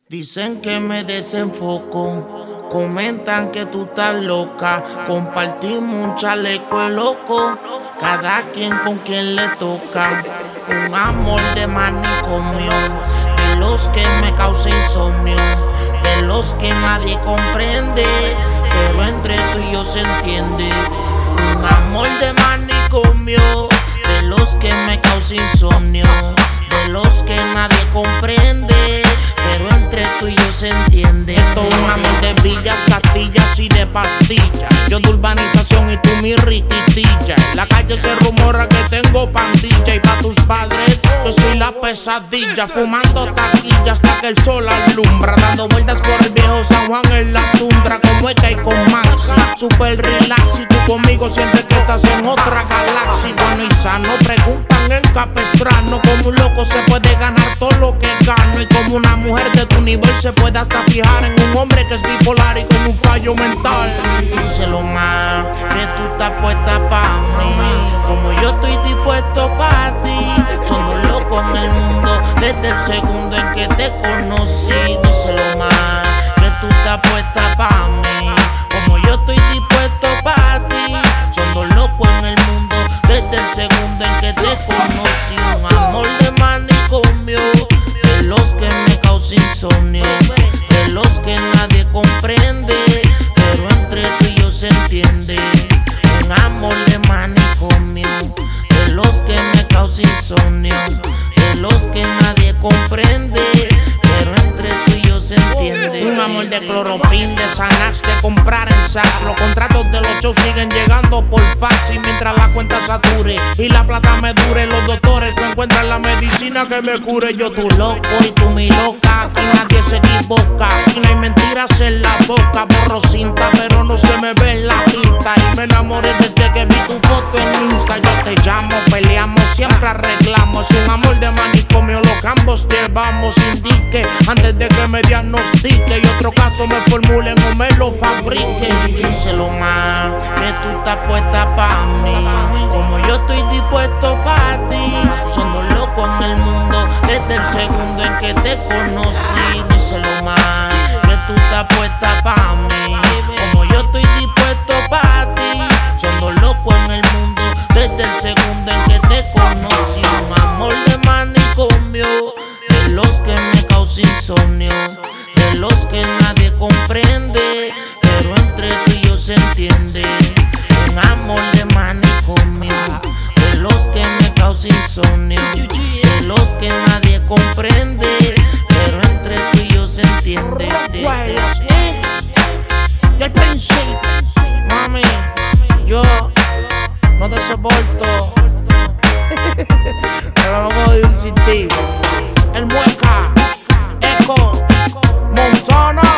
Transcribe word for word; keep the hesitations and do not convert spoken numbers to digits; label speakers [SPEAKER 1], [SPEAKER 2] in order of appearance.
[SPEAKER 1] Dicen que me desenfoco, comentan que tú estás loca. Compartimos un chaleco loco, cada quien con quien le toca. Un amor de manicomio, de los que me causa insomnio, de los que nadie comprende, pero entre tú y yo se entiende. Un amor de manicomio, de los que me causa insomnio, de los que nadie comprende, pero entre tú y yo se entiende. Esto es un amor de villas, castillas y de pastillas. Yo de urbanización y tú mi riquitilla. En la calle se rumora que tengo pandilla, y pa' tus padres yo soy la pesadilla. Fumando taquilla hasta que el sol alumbra, dando vueltas por el viejo San Juan en la tundra. Como es que hay con Maxi, super relax, y tú conmigo sientes que estás en otra galaxia. Bueno y sano, preguntan en Capestrano como un loco se puede ganar todo lo que gano, y como una mujer de tu nivel se puede hasta fijar en un hombre que es bipolar y con un fallo mental. Díselo más, que tú estás puesta pa' mí, como yo estoy dispuesto pa' ti. Somos locos en el mundo desde el segundo en que te conocí. Díselo más, que tú estás puesta pa' mí, como yo estoy dispuesto pa' ti. Somos locos en el mundo desde el segundo en que te conocí. Un amor de manicomio, de los que me causa insomnio, de los que nadie comprende, pero entre tú y yo se entiende. Un amor de manicomio, de los que me causa insomnio, de los que nadie comprende, pero entre tú y yo se entiende. Un amor de cloropin, de Xanax, de comprar en Saks. Los contratos de los shows siguen llegando por fax, y mientras la cuenta sature y la plata me dure, los doctores no encuentran la medicina que me cure. Yo tu loco y tú mi loca, aquí nadie se equivoca, aquí no hay mentiras en la boca. Borro cinta pero no se me ve en la pinta, y me enamoré desde que vi tu foto en Insta. Yo te llamo, peleamos, siempre arreglamos. Un amor de manicomio, lo que ambos llevamos. Indique antes de que me diagnostique, y otro caso me formulen o me lo fabrique. Díselo más, que tú estás puesta pa' mí, como yo estoy dispuesto pa' ti. Somos locos en el mundo desde el segundo en que te conocí. Díselo más, que tú estás puesta pa' mí, como yo estoy dispuesto pa' ti. Somos locos en el mundo desde el segundo en que te conocí. Un amor de manicomio, de los que me causa insomnio, de los que nadie comprende, pero entre tú y yo se entiende. Un amor de manicomio, de los que me causa insomnio, de los que nadie comprende, pero entre tú y yo se entiende. Y el principio, mami, yo no te soporto, pero no puedo vivir sin ti. El Mueca, Eco, Montana.